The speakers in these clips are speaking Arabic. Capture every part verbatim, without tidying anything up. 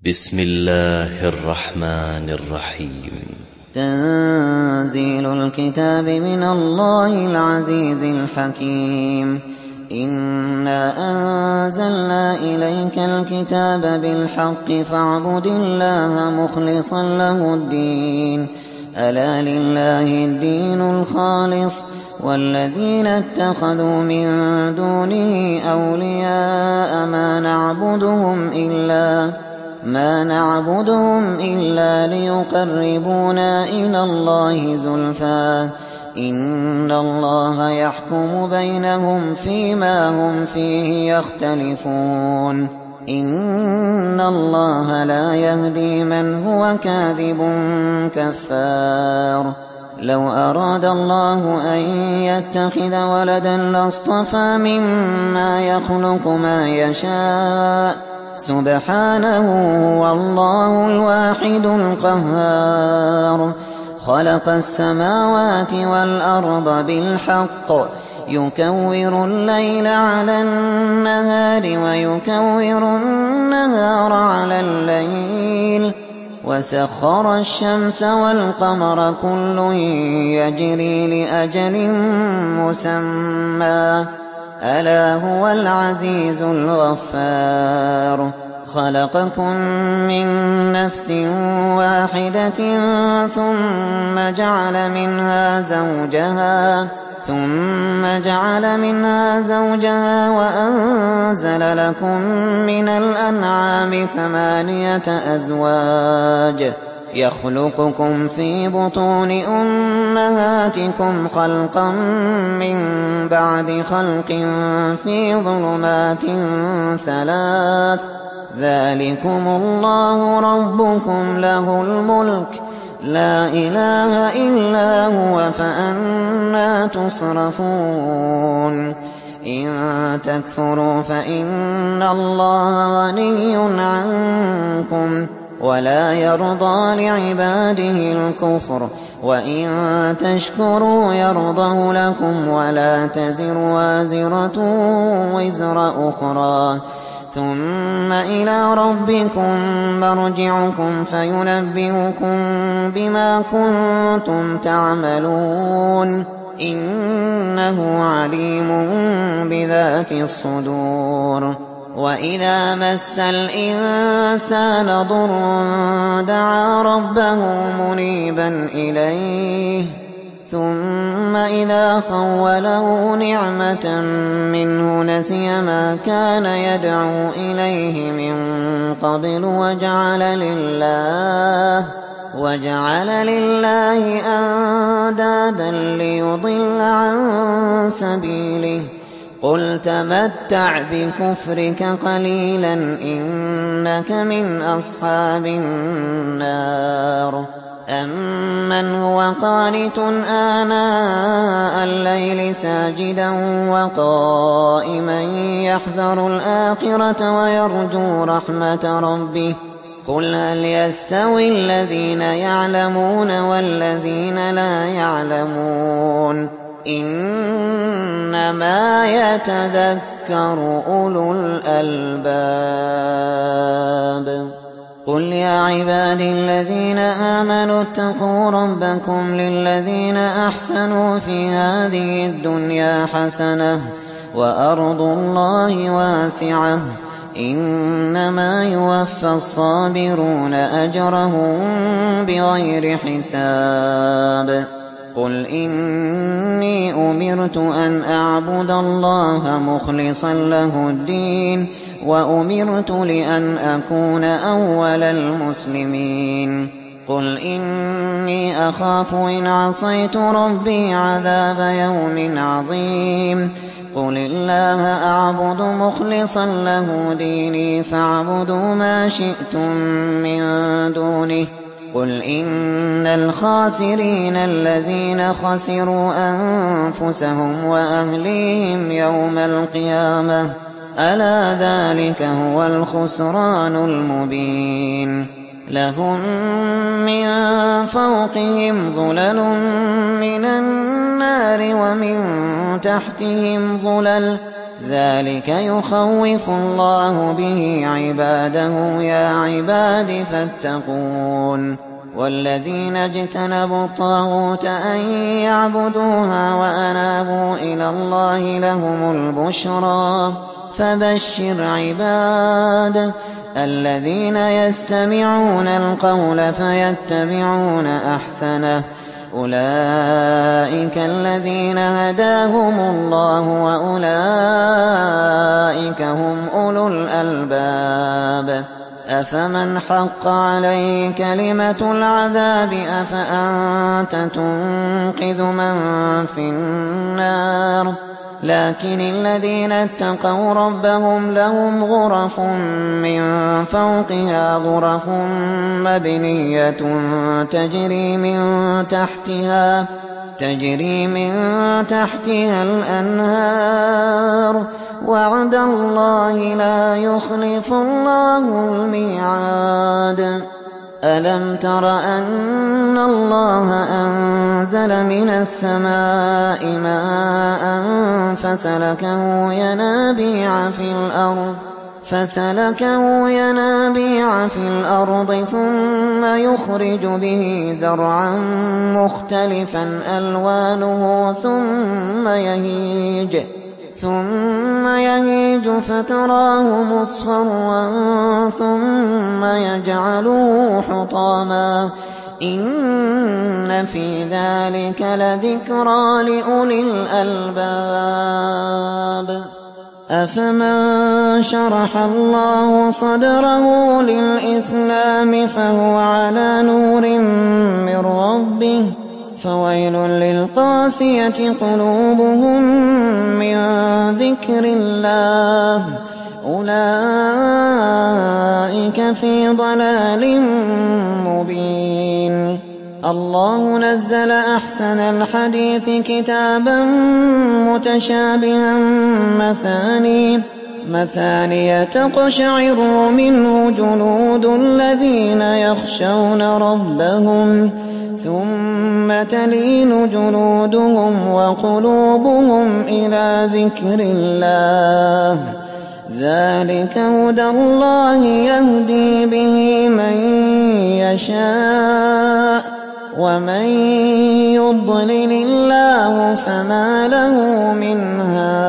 بسم الله الرحمن الرحيم. تنزيل الكتاب من الله العزيز الحكيم. إنا أنزلنا إليك الكتاب بالحق فاعبد الله مخلصا له الدين. ألا لله الدين الخالص والذين اتخذوا من دونه أولياء ما نعبدهم إلا ما نعبدهم إلا ليقربونا إلى الله زلفى إن الله يحكم بينهم فيما هم فيه يختلفون. إن الله لا يهدي من هو كاذب كفار. لو أراد الله أن يتخذ ولدا لاصطفى مما يخلق ما يشاء سبحانه هو الله الواحد القهار. خلق السماوات والأرض بالحق يكور الليل على النهار ويكور النهار على الليل وسخر الشمس والقمر كل يجري لأجل مسمى ألا هو العزيز الغفار. خلقكم من نفس واحدة ثم جعل منها زوجها ثم جعل منها زوجها وأنزل لكم من الأنعام ثمانية أزواج يخلقكم في بطون أمهاتكم خلقا من بعد خلق في ظلمات ثلاث ذلكم الله ربكم له الملك لا إله إلا هو فأنى تصرفون. إن تكفروا فإن الله غني عنكم ولا يرضى لعباده الكفر وإن تشكروا يرضه لكم ولا تزر وازرة وزر أخرى ثم إلى ربكم مرجعكم فينبئكم بما كنتم تعملون إنه عليم بذات الصدور. وإذا مس الإنسان ضر دعا ربه منيبا إليه ثم إذا خوله نعمة منه نسي ما كان يدعو إليه من قبل وجعل لله وجعل لله أندادا ليضل عن سبيله قل تمتع بكفرك قليلا إنك من أصحاب النار. أمن هو قانت آناء الليل ساجدا وقائما يحذر الآخرة ويرجو رحمة ربه قل هل يستوي الذين يعلمون والذين لا يعلمون إنما يتذكر أولو الألباب. قل يا عبادي الذين آمنوا اتقوا ربكم للذين أحسنوا في هذه الدنيا حسنة وأرض الله واسعة إنما يوفى الصابرون أجرهم بغير حساب. قل إني أمرت أن أعبد الله مخلصا له الدين وأمرت لأن أكون أول المسلمين. قل إني أخاف إن عصيت ربي عذاب يوم عظيم. قل الله أعبد مخلصا له ديني فاعبدوا ما شئتم من دونه. قل إن الخاسرين الذين خسروا أنفسهم وأهليهم يوم القيامة ألا ذلك هو الخسران المبين. لهم من فوقهم ظلل من النار ومن تحتهم ظلل ذلك يخوف الله به عباده يا عباد فاتقون والذين اجتنبوا الطاغوت أن يعبدوها وأنابوا إلى الله لهم البشرى فبشر عباد الذين يستمعون القول فيتبعون أحسنه أولئك الذين هداهم الله وأولئك هم أولو الألباب أفمن حق عليه كلمة العذاب أفأنت تنقذ من في النار لكن الذين اتقوا ربهم لهم غرف من فوقها غرف مبنية تجري من تحتها تجري من تحتها الأنهار وعد الله لا يخلف الله الميعاد ألم تر أن الله أنزل من السماء ماء فسلكه ينابيع في الأرض فسلكه ينابيع في الأرض ثم يخرج به زرعا مختلفا ألوانه ثم يهيج ثم يهيج فتراه مصفرا ثم يجعله حطاما إن في ذلك لذكرى لأولي الألباب أفمن شرح الله صدره للإسلام فهو على نور من ربه فويل للقاسية قلوبهم من ذكر الله أولئك في ضلال مبين الله نزل أحسن الحديث كتابا متشابها مثاني مثانية تقشعر منه جلود الذين يخشون ربهم ثم تلين جلودهم وقلوبهم إلى ذكر الله ذلك هدى الله يهدي به من يشاء ومن يضلل الله فما له من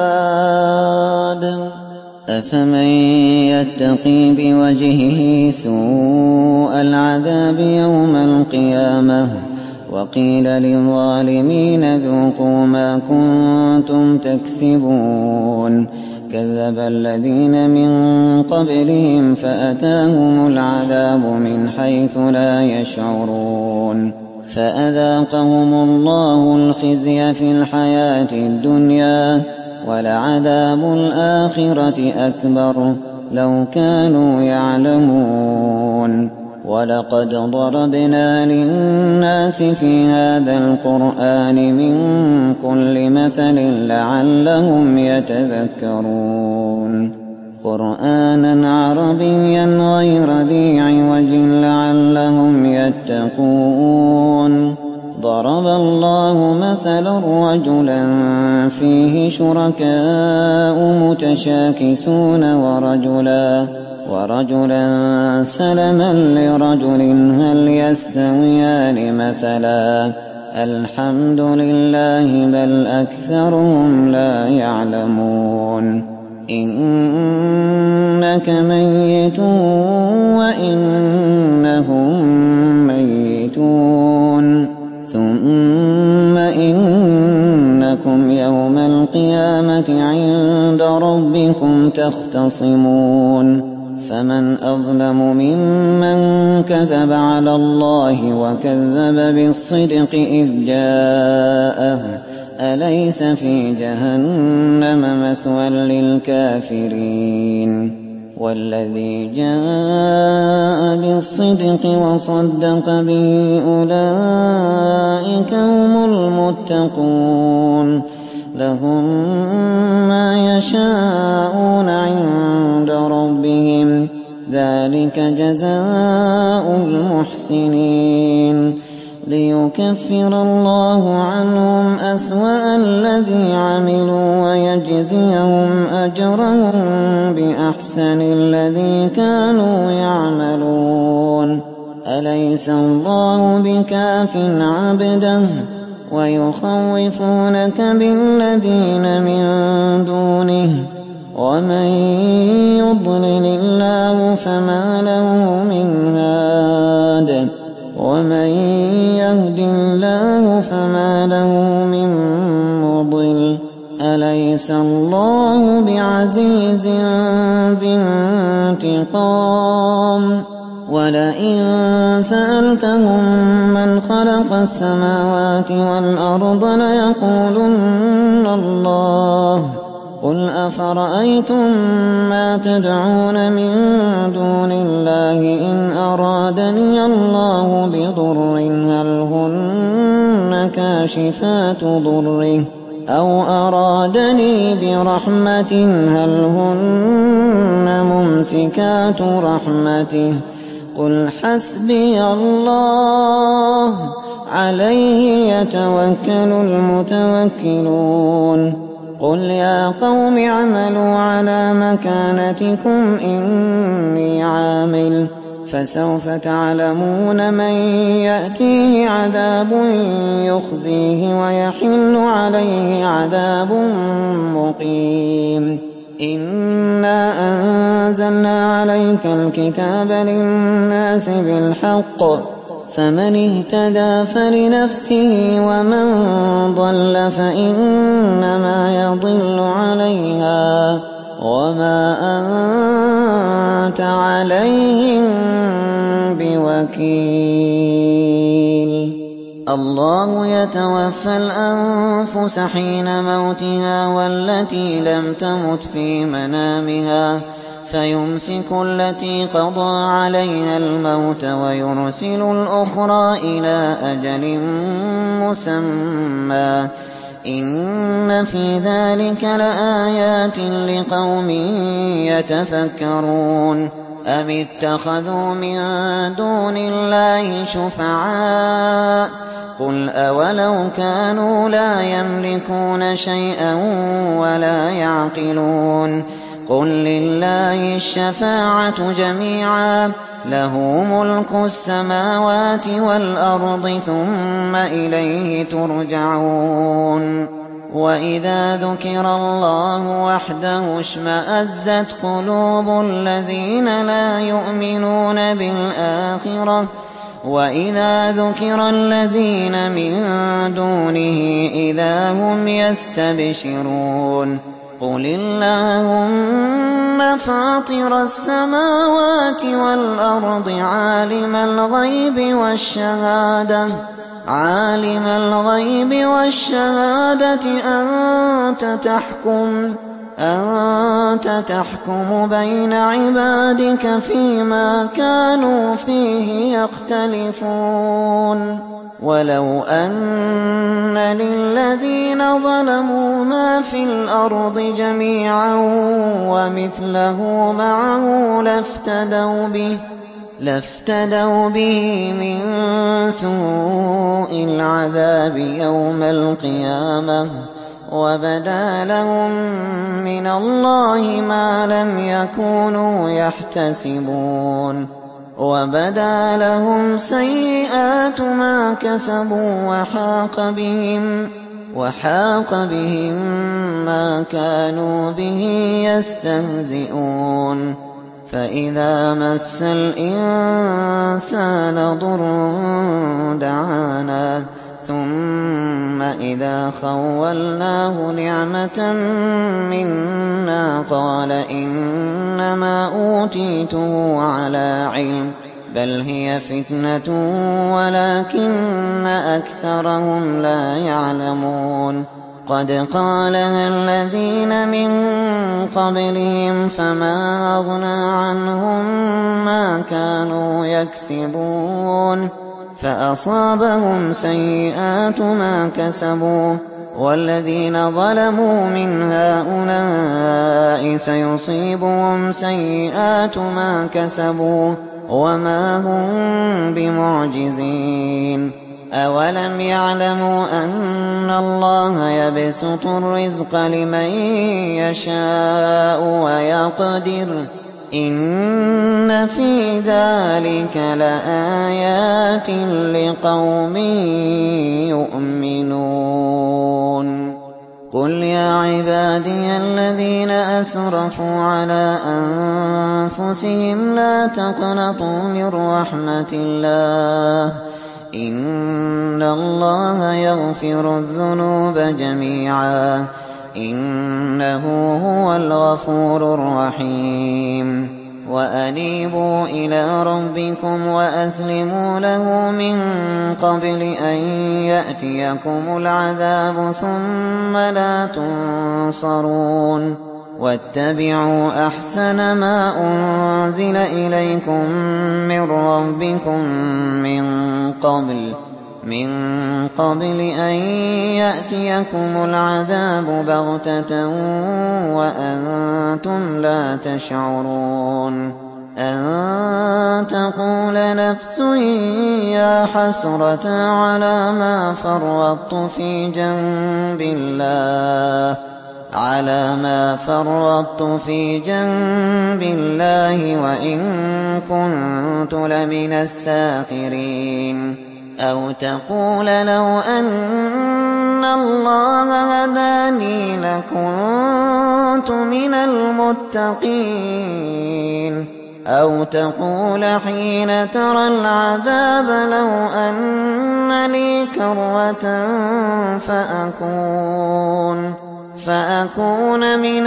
هاد أفمن يتقي بوجهه سوء العذاب يوم القيامة وقيل للظالمين ذوقوا ما كنتم تكسبون كذب الذين من قبلهم فأتاهم العذاب من حيث لا يشعرون فأذاقهم الله الخزي في الحياة الدنيا ولعذاب الآخرة أكبر لو كانوا يعلمون ولقد ضربنا للناس في هذا القرآن من كل مثل لعلهم يتذكرون قرآنا عربيا غير ذي عوج لعلهم يتقون ضرب الله مثلا رجلا فيه شركاء متشاكسون ورجلا ورجلا سلما لرجل هل يستويان مثلا الحمد لله بل أكثرهم لا يعلمون إنك ميت وإنهم ميتون ثم إنكم يوم القيامة عند ربكم تختصمون فمن أظلم ممن كذب على الله وكذب بالصدق إذ جاءه أليس في جهنم مثوى للكافرين والذي جاء بالصدق وصدق به أولئك هم المتقون لهم ما يشاءون عند ربهم ذلك جزاء المحسنين ليكفر الله عنهم أسوأ الذي عملوا ويجزيهم أجرهم بأحسن الذي كانوا يعملون. أليس الله بكاف عبده ويخوفونك بالذين من دونه ومن يضلل الله فما له من هاد ومن يهد الله فما له من مضل. أليس الله بعزيز ذي انتقام. ولئن سألتهم من خلق السماوات والأرض ليقولن الله. قل أفرأيتم ما تدعون من دون الله إن أرادني الله بضر هل هن كاشفات ضره أو أرادني برحمة هل هن ممسكات رحمته. قل حسبي الله عليه يتوكل المتوكلون. قل يا قوم اعملوا على مكانتكم إني عامل فسوف تعلمون من يأتيه عذاب يخزيه ويحل عليه عذاب مقيم. إنا أنزلنا عليك الكتاب للناس بالحق فمن اهتدى فلنفسه ومن ضل فإنما يضل عليها وما أنت عليهم بوكيل. الله يتوفى الأنفس حين موتها والتي لم تمت في منامها فيمسك التي قضى عليها الموت ويرسل الأخرى إلى أجل مسمى. إن في ذلك لآيات لقوم يتفكرون. أم اتخذوا من دون الله شفعاء قل أولو كانوا لا يملكون شيئا ولا يعقلون. قل لله الشفاعة جميعا له ملك السماوات والأرض ثم إليه ترجعون. وإذا ذكر الله وحده اشمأزت قلوب الذين لا يؤمنون بالآخرة وإذا ذكر الذين من دونه إذا هم يستبشرون. قل اللهم فاطر السماوات والأرض عالم الغيب والشهادة عالم الغيب والشهادة أنت تحكم أنت تحكم بين عبادك فيما كانوا فيه يختلفون. ولو أن للذين ظلموا ما في الأرض جميعا ومثله معه لافتدوا به لافتدوا به من سوء العذاب يوم القيامة وبدا لهم من الله ما لم يكونوا يحتسبون. وبدا لهم سيئات ما كسبوا وحاق بهم وحاق بهم ما كانوا به يستهزئون. فإذا مس الإنسان ضر دعانا ثم إذا خولناه نعمة منا قال إنما أوتيته على علم بل هي فتنة ولكن أكثرهم لا يعلمون. قد قالها الذين من قبلهم فما أغنى عنهم ما كانوا يكسبون فأصابهم سيئات ما كسبوا والذين ظلموا من هؤلاء سيصيبهم سيئات ما كسبوا وما هم بمعجزين. أولم يعلموا أن الله يبسط الرزق لمن يشاء ويقدر إن في ذلك لآيات لقوم يؤمنون قل يا عبادي الذين أسرفوا على أنفسهم لا تقنطوا من رحمة الله إن الله يغفر الذنوب جميعا إنه هو الغفور الرحيم وأنيبوا إلى ربكم وأسلموا له من قبل أن يأتيكم العذاب ثم لا تنصرون واتبعوا أحسن ما أنزل إليكم من ربكم من قبل من قبل أن يأتيكم العذاب بغتة وأنتم لا تشعرون أن تقول نفس يا حسرة على ما فرطت في جنب الله على ما فرطت في جنب الله وإن كنت لمن الساخرين أو تقول لو أن الله هداني لكنت من المتقين أو تقول حين ترى العذاب لو أن لي كرة فأكون فأكون من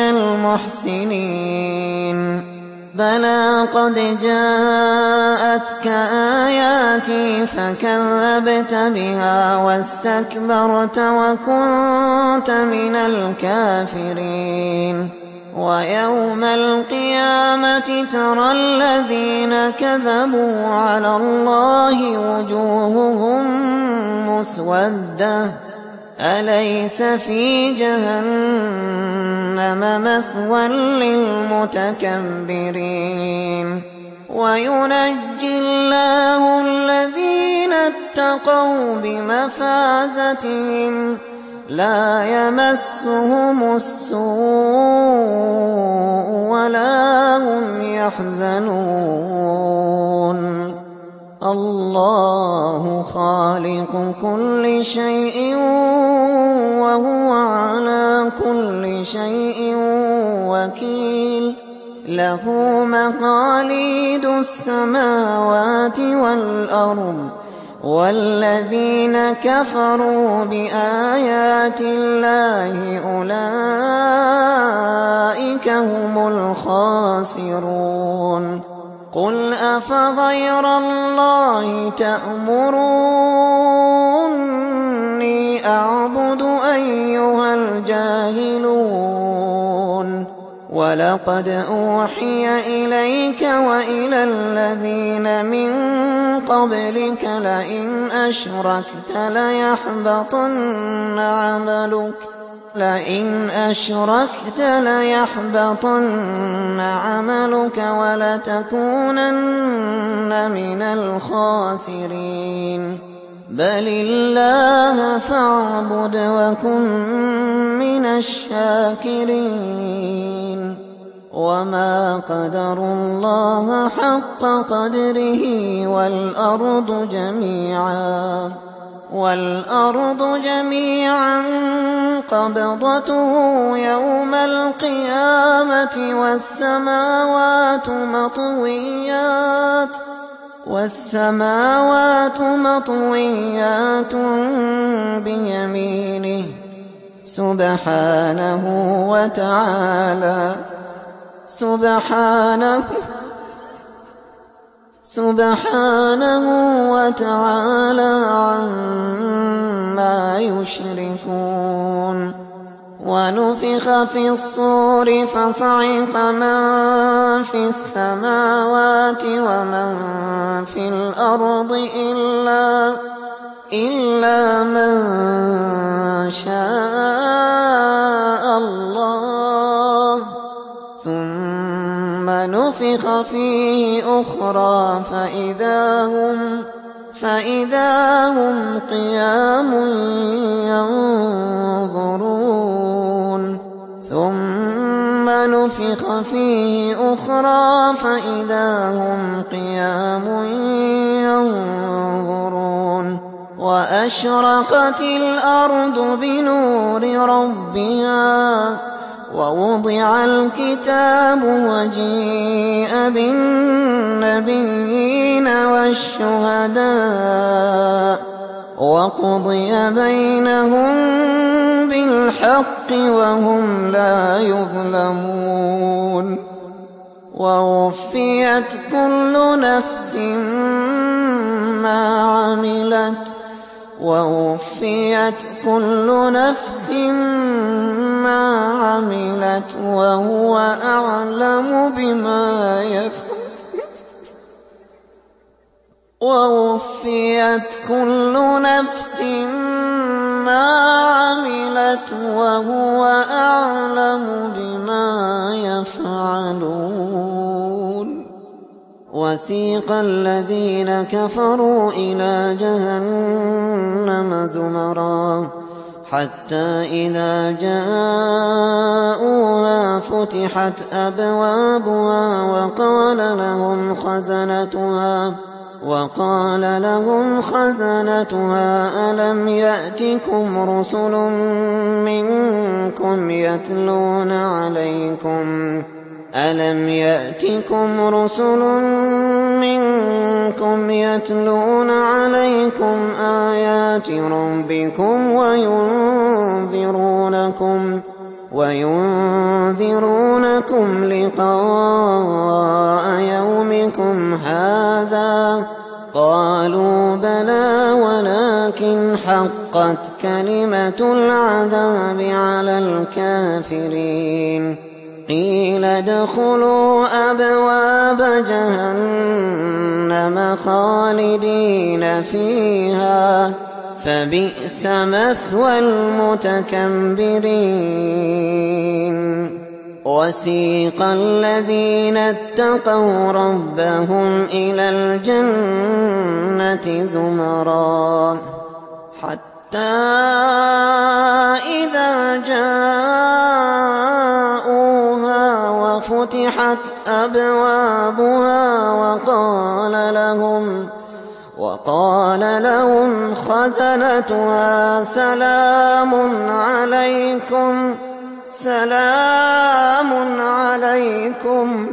المحسنين بلى قد جاءتك آياتي فكذبت بها واستكبرت وكنت من الكافرين ويوم القيامة ترى الذين كذبوا على الله وجوههم مسودة أليس في جهنم مثوى للمتكبرين وينجي الله الذين اتقوا بمفازتهم لا يمسهم السوء ولا هم يحزنون الله خالق كل شيء وهو على كل شيء وكيل له مقاليد السماوات والأرض والذين كفروا بآيات الله أولئك هم الخاسرون قل أفغير الله تأمروني أعبد أيها الجاهلون ولقد أوحي إليك وإلى الذين من قبلك لئن أشركت ليحبطن عملك لئن أشركت ليحبطن عملك ولتكونن من الخاسرين بل الله فاعبد وكن من الشاكرين وما قدروا الله حق قدره والأرض جميعا والأرض جميعا قبضته يوم القيامة والسماوات مطويات والسماوات مطويات بيمينه سبحانه وتعالى سبحانه سبحانه وتعالى عما يشركون ونفخ في الصور فصعق من في السماوات ومن في الأرض إلا إلا من شاء الله ثم نفخ فيه أخرى فإذا هم فإذا هم قيام ينظرون ثم نفخ فيه أخرى فإذا هم قيام ينظرون وأشرقت الأرض بنور ربها ووضع الكتاب وجيء بالنبيين والشهداء وقضي بينهم بالحق وهم لا يظلمون ووفيت كل نفس ما عملت ووفيت كل نفس ما عملت وهو أعلم بما يفعلون ووفيت كل نفس ما عملت وهو أعلم بما يفعلون وسيق الذين كفروا إلى جهنم زمرا حتى إذا جاءوها فتحت أبوابها وقال لهم خزنتها وقال لهم خزنتها ألم يأتكم رسل منكم يتلون عليكم ألم يأتكم رسل منكم يتلون عليكم آيات ربكم وينذرونكم وينذرونكم لقاء يومكم هذا قالوا بلى ولكن حقت كلمة العذاب على الكافرين قيل ادخلوا أبواب جهنم خالدين فيها فبئس مثوى المتكبرين وسيق الذين اتقوا ربهم إلى الجنة زمرا حتى إذا جاءوها وفتحت أبوابها وقال لهم وقال لهم خزنتها سلام عليكم سلام عليكم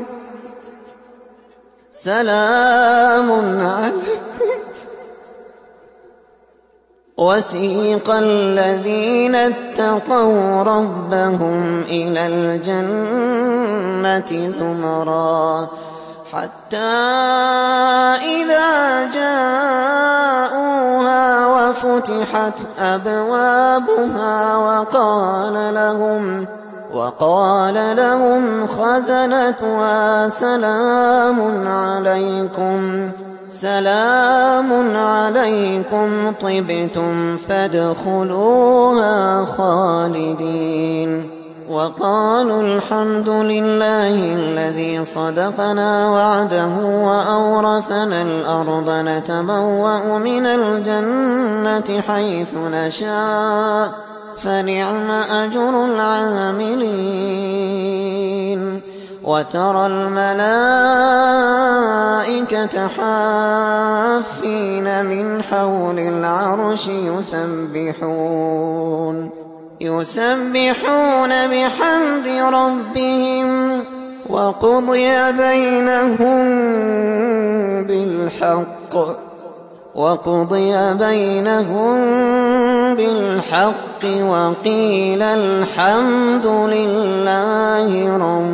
سلام عليكم وسيق الذين اتقوا ربهم إلى الجنة زمرا حتى إذا جاءوها وفتحت أبوابها وقال لهم وقال لهم خزنتها سلام عليكم سلام عليكم طبتم فادخلوها خالدين وقالوا الحمد لله الذي صدقنا وعده وأورثنا الأرض نتبوأ من الجنة حيث نشاء فنعم أجر العاملين وترى الملائكة حافين من حول العرش يسبحون يسبحون بحمد ربهم وقضي بينهم بالحق وقضي بينهم بالحق وقيل الحمد لله رب